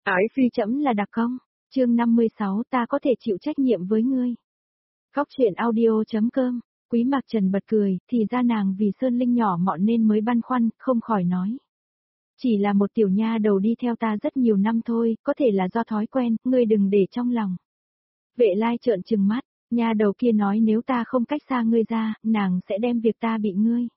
Ái phi trẫm là đặc công. Chương 56 ta có thể chịu trách nhiệm với ngươi. Góc truyện audio.com. Quý Mạc Trần bật cười, thì ra nàng vì Sơn Linh nhỏ mọn nên mới băn khoăn, không khỏi nói. Chỉ là một tiểu nha đầu đi theo ta rất nhiều năm thôi, có thể là do thói quen, ngươi đừng để trong lòng. Vệ Lai trợn trừng mắt, nha đầu kia nói nếu ta không cách xa ngươi ra, nàng sẽ đem việc ta bị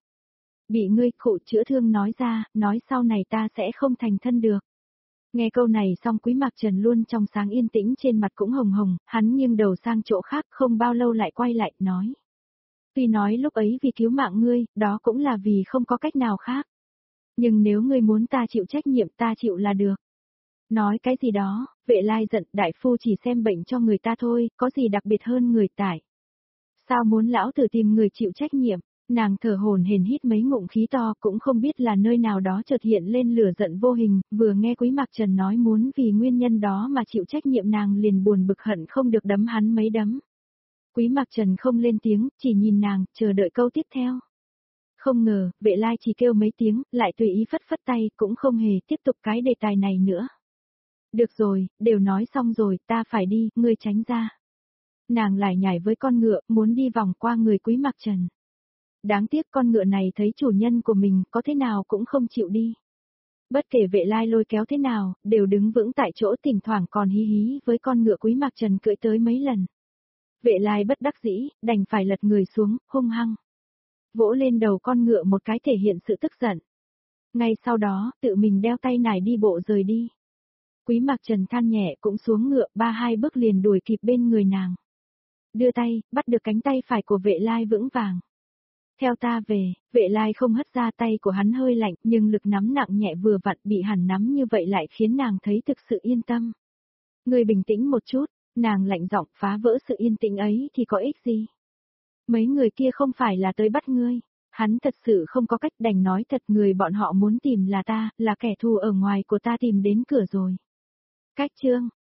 ngươi khụ chữa thương nói ra, nói sau này ta sẽ không thành thân được. Nghe câu này xong Quý Mạc Trần luôn trong sáng yên tĩnh trên mặt cũng hồng hồng, hắn nghiêng đầu sang chỗ khác không bao lâu lại quay lại, nói. Tuy nói lúc ấy vì cứu mạng ngươi, đó cũng là vì không có cách nào khác. Nhưng nếu ngươi muốn ta chịu trách nhiệm ta chịu là được. Nói cái gì đó, Vệ Lai giận, đại phu chỉ xem bệnh cho người ta thôi, có gì đặc biệt hơn người tải. Sao muốn lão tử tìm người chịu trách nhiệm? Nàng thở hổn hển hít mấy ngụm khí to cũng không biết là nơi nào đó chợt hiện lên lửa giận vô hình, vừa nghe Quý Mạc Trần nói muốn vì nguyên nhân đó mà chịu trách nhiệm nàng liền buồn bực hận không được đấm hắn mấy đấm. Quý Mạc Trần không lên tiếng, chỉ nhìn nàng, chờ đợi câu tiếp theo. Không ngờ, Vệ Lai chỉ kêu mấy tiếng, lại tùy ý phất phất tay, cũng không hề tiếp tục cái đề tài này nữa. Được rồi, đều nói xong rồi, ta phải đi, ngươi tránh ra. Nàng lại nhảy với con ngựa, muốn đi vòng qua người Quý Mạc Trần. Đáng tiếc con ngựa này thấy chủ nhân của mình có thế nào cũng không chịu đi. Bất kể Vệ Lai lôi kéo thế nào, đều đứng vững tại chỗ thỉnh thoảng còn hí hí với con ngựa Quý Mạc Trần cưỡi tới mấy lần. Vệ Lai bất đắc dĩ, đành phải lật người xuống, hung hăng. Vỗ lên đầu con ngựa một cái thể hiện sự tức giận. Ngay sau đó, tự mình đeo tay nải đi bộ rời đi. Quý Mạc Trần than nhẹ cũng xuống ngựa, 3-2 bước liền đuổi kịp bên người nàng. Đưa tay, bắt được cánh tay phải của Vệ Lai vững vàng. Theo ta về, Vệ Lai không hất ra tay của hắn hơi lạnh, nhưng lực nắm nặng nhẹ vừa vặn bị hắn nắm như vậy lại khiến nàng thấy thực sự yên tâm. Ngươi bình tĩnh một chút, nàng lạnh giọng phá vỡ sự yên tĩnh ấy thì có ích gì? Mấy người kia không phải là tới bắt ngươi, hắn thật sự không có cách đành nói thật người bọn họ muốn tìm là ta, là kẻ thù ở ngoài của ta tìm đến cửa rồi. Cách chương.